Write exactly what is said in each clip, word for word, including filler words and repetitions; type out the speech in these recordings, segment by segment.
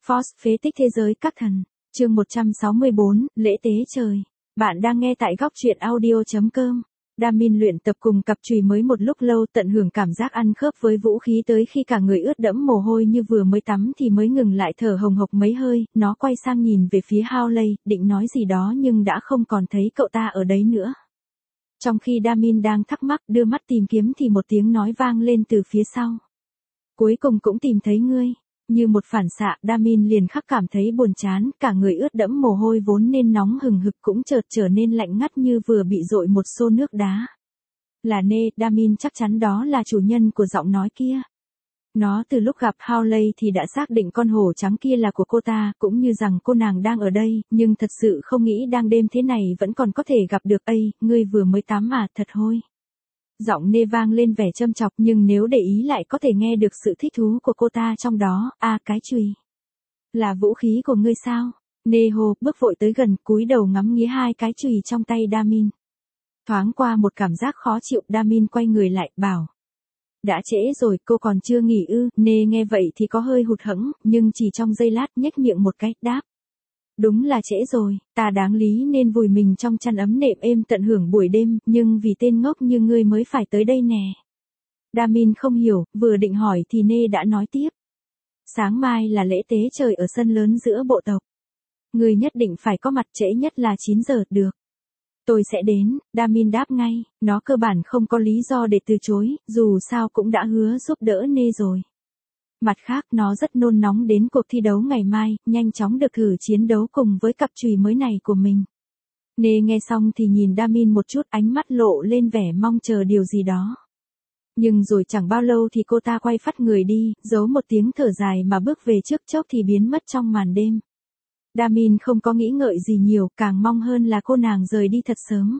Force phế tích thế giới các thần. Chương một trăm sáu mươi bốn, lễ tế trời. Bạn đang nghe tại góc truyện audio chấm com. Damin luyện tập cùng cặp chùy mới một lúc lâu, tận hưởng cảm giác ăn khớp với vũ khí tới khi cả người ướt đẫm mồ hôi như vừa mới tắm thì mới ngừng lại thở hồng hộc mấy hơi. Nó quay sang nhìn về phía Howley, định nói gì đó nhưng đã không còn thấy cậu ta ở đấy nữa. Trong khi Damin đang thắc mắc đưa mắt tìm kiếm thì một tiếng nói vang lên từ phía sau. Cuối cùng cũng tìm thấy ngươi. Như một phản xạ, Damin liền khắc cảm thấy buồn chán, cả người ướt đẫm mồ hôi vốn nên nóng hừng hực cũng chợt trở nên lạnh ngắt như vừa bị dội một xô nước đá. Là Nê, Damin chắc chắn đó là chủ nhân của giọng nói kia. Nó từ lúc gặp Howley thì đã xác định con hổ trắng kia là của cô ta, cũng như rằng cô nàng đang ở đây, nhưng thật sự không nghĩ đang đêm thế này vẫn còn có thể gặp được. Ây, ngươi vừa mới tắm à, thật hôi. Giọng Nê vang lên vẻ châm chọc nhưng nếu để ý lại có thể nghe được sự thích thú của cô ta trong đó. À, cái chùy. Là vũ khí của ngươi sao? Nê hô, bước vội tới gần, cúi đầu ngắm nghía hai cái chùy trong tay Damin. Thoáng qua một cảm giác khó chịu, Damin quay người lại, bảo. Đã trễ rồi, cô còn chưa nghỉ ư? Nê nghe vậy thì có hơi hụt hẫng, nhưng chỉ trong giây lát nhếch miệng một cái, đáp. Đúng là trễ rồi, ta đáng lý nên vùi mình trong chăn ấm nệm êm tận hưởng buổi đêm, nhưng vì tên ngốc như ngươi mới phải tới đây nè. Damin không hiểu, vừa định hỏi thì Nê đã nói tiếp. Sáng mai là lễ tế trời ở sân lớn giữa bộ tộc. Ngươi nhất định phải có mặt, trễ nhất là chín giờ, được. Tôi sẽ đến, Damin đáp ngay, nó cơ bản không có lý do để từ chối, dù sao cũng đã hứa giúp đỡ Nê rồi. Mặt khác, nó rất nôn nóng đến cuộc thi đấu ngày mai, nhanh chóng được thử chiến đấu cùng với cặp chùy mới này của mình. Nê nghe xong thì nhìn Damin một chút, ánh mắt lộ lên vẻ mong chờ điều gì đó. Nhưng rồi chẳng bao lâu thì cô ta quay phắt người đi, giấu một tiếng thở dài mà bước về trước chốc thì biến mất trong màn đêm. Damin không có nghĩ ngợi gì nhiều, càng mong hơn là cô nàng rời đi thật sớm.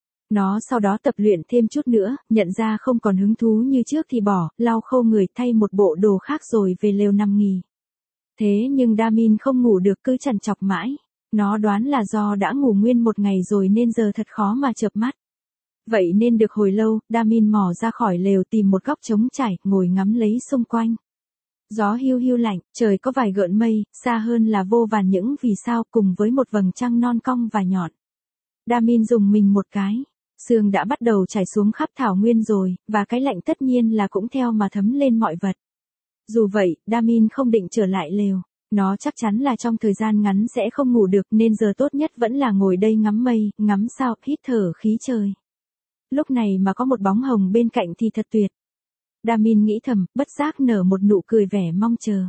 Nó sau đó tập luyện thêm chút nữa, nhận ra không còn hứng thú như trước thì bỏ, lau khô người, thay một bộ đồ khác rồi về lều nằm nghỉ. Thế nhưng Damin không ngủ được, cứ trằn trọc mãi. Nó đoán là do đã ngủ nguyên một ngày rồi nên giờ thật khó mà chợp mắt. Vậy nên được hồi lâu, Damin mò ra khỏi lều tìm một góc trống trải, ngồi ngắm lấy xung quanh. Gió hiu hiu lạnh, trời có vài gợn mây, xa hơn là vô vàn những vì sao cùng với một vầng trăng non cong và nhọn. Damin dùng mình một cái. Sương đã bắt đầu trải xuống khắp thảo nguyên rồi, và cái lạnh tất nhiên là cũng theo mà thấm lên mọi vật. Dù vậy, Damin không định trở lại lều. Nó chắc chắn là trong thời gian ngắn sẽ không ngủ được nên giờ tốt nhất vẫn là ngồi đây ngắm mây, ngắm sao, hít thở khí trời. Lúc này mà có một bóng hồng bên cạnh thì thật tuyệt. Damin nghĩ thầm, bất giác nở một nụ cười vẻ mong chờ.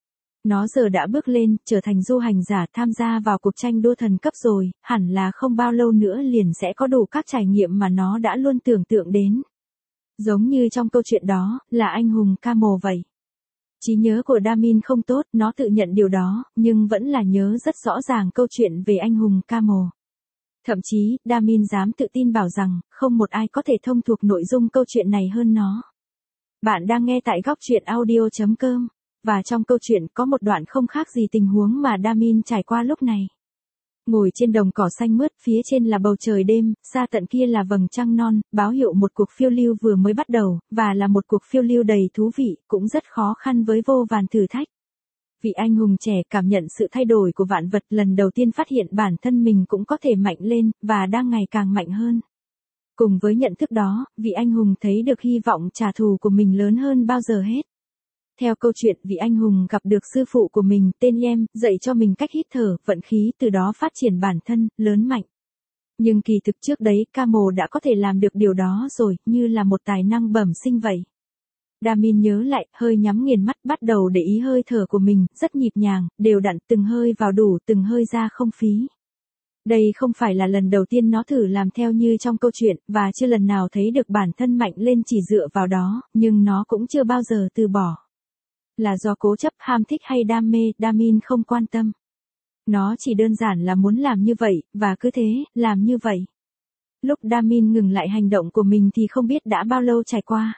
Nó giờ đã bước lên, trở thành du hành giả tham gia vào cuộc tranh đua thần cấp rồi, hẳn là không bao lâu nữa liền sẽ có đủ các trải nghiệm mà nó đã luôn tưởng tượng đến. Giống như trong câu chuyện đó, là anh hùng Camel vậy. Trí nhớ của Damin không tốt, nó tự nhận điều đó, nhưng vẫn là nhớ rất rõ ràng câu chuyện về anh hùng Camel. Thậm chí, Damin dám tự tin bảo rằng, không một ai có thể thông thuộc nội dung câu chuyện này hơn nó. Bạn đang nghe tại góc truyện audio chấm com. Và trong câu chuyện có một đoạn không khác gì tình huống mà Damin trải qua lúc này. Ngồi trên đồng cỏ xanh mướt, phía trên là bầu trời đêm, xa tận kia là vầng trăng non, báo hiệu một cuộc phiêu lưu vừa mới bắt đầu, và là một cuộc phiêu lưu đầy thú vị, cũng rất khó khăn với vô vàn thử thách. Vị anh hùng trẻ cảm nhận sự thay đổi của vạn vật, lần đầu tiên phát hiện bản thân mình cũng có thể mạnh lên, và đang ngày càng mạnh hơn. Cùng với nhận thức đó, vị anh hùng thấy được hy vọng trả thù của mình lớn hơn bao giờ hết. Theo câu chuyện, vị anh hùng gặp được sư phụ của mình, tên Yem, dạy cho mình cách hít thở, vận khí, từ đó phát triển bản thân, lớn mạnh. Nhưng kỳ thực trước đấy, Camel đã có thể làm được điều đó rồi, như là một tài năng bẩm sinh vậy. Damin nhớ lại, hơi nhắm nghiền mắt, bắt đầu để ý hơi thở của mình, rất nhịp nhàng, đều đặn, từng hơi vào đủ, từng hơi ra không phí. Đây không phải là lần đầu tiên nó thử làm theo như trong câu chuyện, và chưa lần nào thấy được bản thân mạnh lên chỉ dựa vào đó, nhưng nó cũng chưa bao giờ từ bỏ. Là do cố chấp, ham thích hay đam mê, Damin không quan tâm. Nó chỉ đơn giản là muốn làm như vậy, và cứ thế, làm như vậy. Lúc Damin ngừng lại hành động của mình thì không biết đã bao lâu trải qua.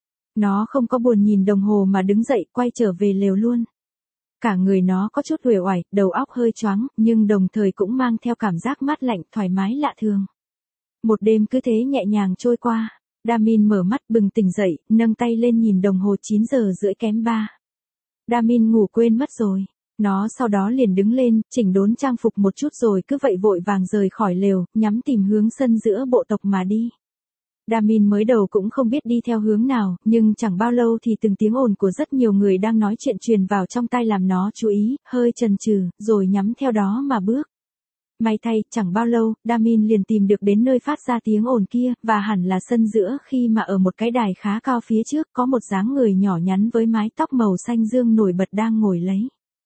Nó không có buồn nhìn đồng hồ mà đứng dậy, quay trở về lều luôn. Cả người nó có chút uể oải, đầu óc hơi choáng, nhưng đồng thời cũng mang theo cảm giác mát lạnh, thoải mái lạ thường. Một đêm cứ thế nhẹ nhàng trôi qua. Damin mở mắt bừng tỉnh dậy, nâng tay lên nhìn đồng hồ chín giờ rưỡi kém ba. Damin ngủ quên mất rồi. Nó sau đó liền đứng lên, chỉnh đốn trang phục một chút rồi cứ vậy vội vàng rời khỏi lều, nhắm tìm hướng sân giữa bộ tộc mà đi. Damin mới đầu cũng không biết đi theo hướng nào, nhưng chẳng bao lâu thì từng tiếng ồn của rất nhiều người đang nói chuyện truyền vào trong tai làm nó chú ý, hơi chần chừ, rồi nhắm theo đó mà bước. May thay, chẳng bao lâu, Damin liền tìm được đến nơi phát ra tiếng ồn kia, và hẳn là sân giữa khi mà ở một cái đài khá cao phía trước có một dáng người nhỏ nhắn với mái tóc màu xanh dương nổi bật đang ngồi lấy.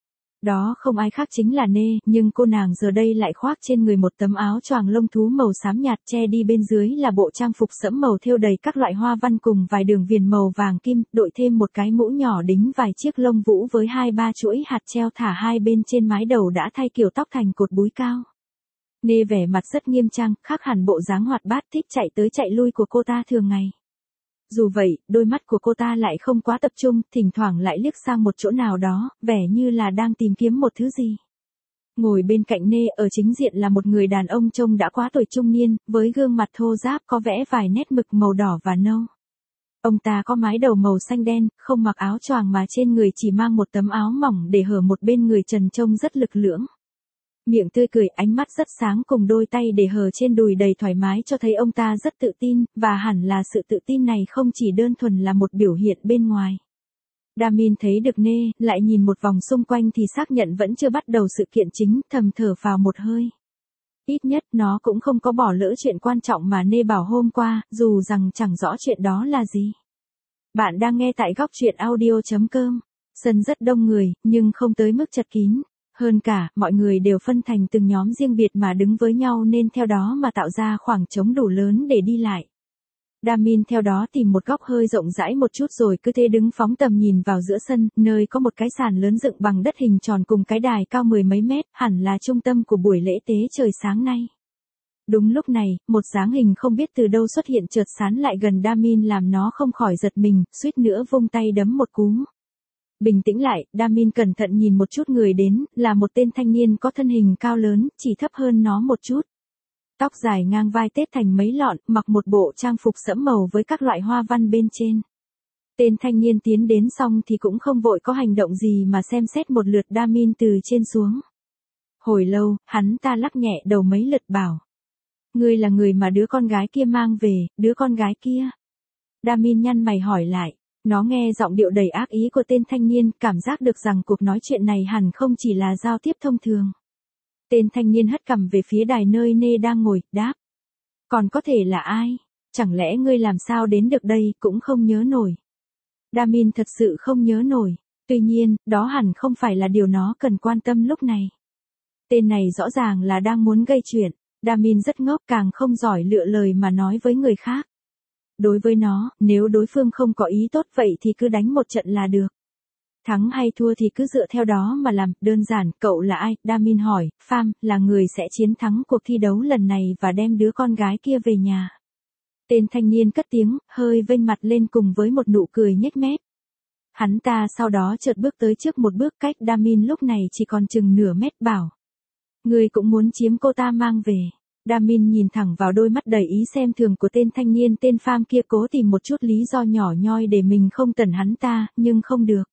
Đó không ai khác chính là Nê, nhưng cô nàng giờ đây lại khoác trên người một tấm áo choàng lông thú màu xám nhạt, che đi bên dưới là bộ trang phục sẫm màu thêu đầy các loại hoa văn cùng vài đường viền màu vàng kim, đội thêm một cái mũ nhỏ đính vài chiếc lông vũ với hai ba chuỗi hạt treo thả hai bên trên mái đầu đã thay kiểu tóc thành cột búi cao. Nê vẻ mặt rất nghiêm trang, khác hẳn bộ dáng hoạt bát thích chạy tới chạy lui của cô ta thường ngày. Dù vậy, đôi mắt của cô ta lại không quá tập trung, thỉnh thoảng lại liếc sang một chỗ nào đó, vẻ như là đang tìm kiếm một thứ gì. Ngồi bên cạnh Nê ở chính diện là một người đàn ông trông đã quá tuổi trung niên, với gương mặt thô ráp có vẽ vài nét mực màu đỏ và nâu. Ông ta có mái đầu màu xanh đen, không mặc áo choàng mà trên người chỉ mang một tấm áo mỏng để hở một bên người trần trông rất lực lưỡng. Miệng tươi cười, ánh mắt rất sáng cùng đôi tay để hở trên đùi đầy thoải mái cho thấy ông ta rất tự tin, và hẳn là sự tự tin này không chỉ đơn thuần là một biểu hiện bên ngoài. Damin thấy được Nê, lại nhìn một vòng xung quanh thì xác nhận vẫn chưa bắt đầu sự kiện chính, thầm thở phào một hơi. Ít nhất nó cũng không có bỏ lỡ chuyện quan trọng mà Nê bảo hôm qua, dù rằng chẳng rõ chuyện đó là gì. Bạn đang nghe tại góc truyện audio chấm com. Sân rất đông người, nhưng không tới mức chật kín. Hơn cả, mọi người đều phân thành từng nhóm riêng biệt mà đứng với nhau nên theo đó mà tạo ra khoảng trống đủ lớn để đi lại. Damin theo đó tìm một góc hơi rộng rãi một chút rồi cứ thế đứng phóng tầm nhìn vào giữa sân, nơi có một cái sàn lớn dựng bằng đất hình tròn cùng cái đài cao mười mấy mét, hẳn là trung tâm của buổi lễ tế trời sáng nay. Đúng lúc này, một dáng hình không biết từ đâu xuất hiện chợt sán lại gần Damin làm nó không khỏi giật mình, suýt nữa vung tay đấm một cú. Bình tĩnh lại, Damin cẩn thận nhìn một chút người đến, là một tên thanh niên có thân hình cao lớn, chỉ thấp hơn nó một chút. Tóc dài ngang vai tết thành mấy lọn, mặc một bộ trang phục sẫm màu với các loại hoa văn bên trên. Tên thanh niên tiến đến xong thì cũng không vội có hành động gì mà xem xét một lượt Damin từ trên xuống. Hồi lâu, hắn ta lắc nhẹ đầu mấy lượt bảo. Ngươi là người mà đứa con gái kia mang về, đứa con gái kia. Damin nhăn mày hỏi lại. Nó nghe giọng điệu đầy ác ý của tên thanh niên, cảm giác được rằng cuộc nói chuyện này hẳn không chỉ là giao tiếp thông thường. Tên thanh niên hất cằm về phía đài nơi Nê đang ngồi, đáp. Còn có thể là ai? Chẳng lẽ ngươi làm sao đến được đây, cũng không nhớ nổi. Damin thật sự không nhớ nổi. Tuy nhiên, đó hẳn không phải là điều nó cần quan tâm lúc này. Tên này rõ ràng là đang muốn gây chuyện. Damin rất ngốc, càng không giỏi lựa lời mà nói với người khác. Đối với nó, nếu đối phương không có ý tốt vậy thì cứ đánh một trận là được. Thắng hay thua thì cứ dựa theo đó mà làm, đơn giản. Cậu là ai? Damin hỏi. Pham, là người sẽ chiến thắng cuộc thi đấu lần này và đem đứa con gái kia về nhà. Tên thanh niên cất tiếng, hơi vênh mặt lên cùng với một nụ cười nhếch mép. Hắn ta sau đó chợt bước tới trước một bước cách Damin lúc này chỉ còn chừng nửa mét bảo. Người cũng muốn chiếm cô ta mang về. Damin nhìn thẳng vào đôi mắt đầy ý xem thường của tên thanh niên tên Pham kia, cố tìm một chút lý do nhỏ nhoi để mình không tẩn hắn ta, nhưng không được.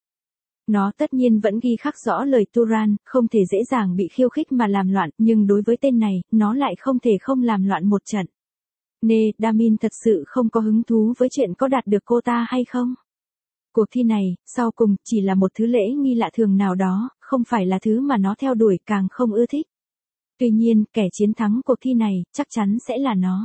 Nó tất nhiên vẫn ghi khắc rõ lời Turan, không thể dễ dàng bị khiêu khích mà làm loạn, nhưng đối với tên này, nó lại không thể không làm loạn một trận. Nê, Damin thật sự không có hứng thú với chuyện có đạt được cô ta hay không. Cuộc thi này, sau cùng, chỉ là một thứ lễ nghi lạ thường nào đó, không phải là thứ mà nó theo đuổi, càng không ưa thích. Tuy nhiên, kẻ chiến thắng cuộc thi này, chắc chắn sẽ là nó.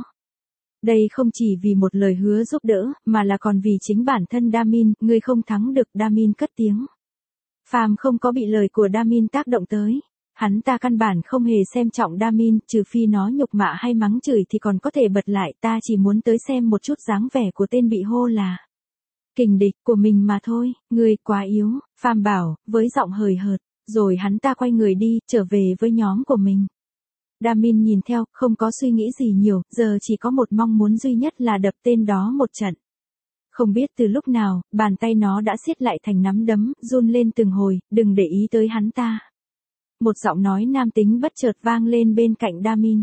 Đây không chỉ vì một lời hứa giúp đỡ, mà là còn vì chính bản thân Damin, người không thắng được. Damin cất tiếng. Pham không có bị lời của Damin tác động tới. Hắn ta căn bản không hề xem trọng Damin, trừ phi nó nhục mạ hay mắng chửi thì còn có thể bật lại. Ta chỉ muốn tới xem một chút dáng vẻ của tên bị hô là kình địch của mình mà thôi. Người quá yếu, Pham bảo, với giọng hời hợt. Rồi hắn ta quay người đi, trở về với nhóm của mình. Damin nhìn theo, không có suy nghĩ gì nhiều, giờ chỉ có một mong muốn duy nhất là đập tên đó một trận. Không biết từ lúc nào, bàn tay nó đã siết lại thành nắm đấm, run lên từng hồi, đừng để ý tới hắn ta. Một giọng nói nam tính bất chợt vang lên bên cạnh Damin.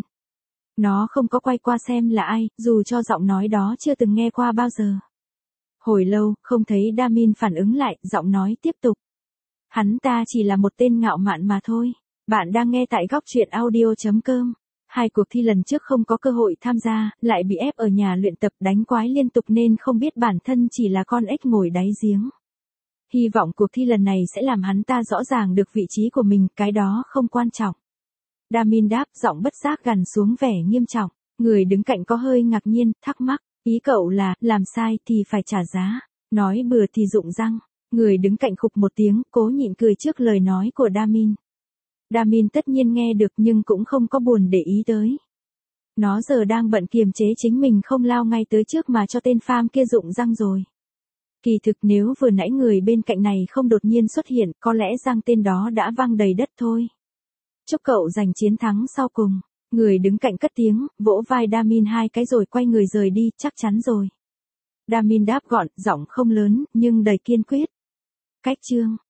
Nó không có quay qua xem là ai, dù cho giọng nói đó chưa từng nghe qua bao giờ. Hồi lâu, không thấy Damin phản ứng lại, giọng nói tiếp tục. Hắn ta chỉ là một tên ngạo mạn mà thôi. Bạn đang nghe tại góc truyện audio.com. Hai cuộc thi lần trước không có cơ hội tham gia, lại bị ép ở nhà luyện tập đánh quái liên tục nên không biết bản thân chỉ là con ếch ngồi đáy giếng. Hy vọng cuộc thi lần này sẽ làm hắn ta rõ ràng được vị trí của mình, cái đó không quan trọng. Damin đáp, giọng bất giác gằn xuống vẻ nghiêm trọng. Người đứng cạnh có hơi ngạc nhiên, thắc mắc, ý cậu là, làm sai thì phải trả giá, nói bừa thì rụng răng. Người đứng cạnh khục một tiếng, cố nhịn cười trước lời nói của Damin. Damin tất nhiên nghe được nhưng cũng không có buồn để ý tới. Nó giờ đang bận kiềm chế chính mình không lao ngay tới trước mà cho tên pham kia rụng răng rồi. Kỳ thực nếu vừa nãy người bên cạnh này không đột nhiên xuất hiện, có lẽ răng tên đó đã văng đầy đất thôi. Chúc cậu giành chiến thắng sau cùng. Người đứng cạnh cất tiếng, vỗ vai Damin hai cái rồi quay người rời đi, chắc chắn rồi. Damin đáp gọn, giọng không lớn, nhưng đầy kiên quyết. Cách chương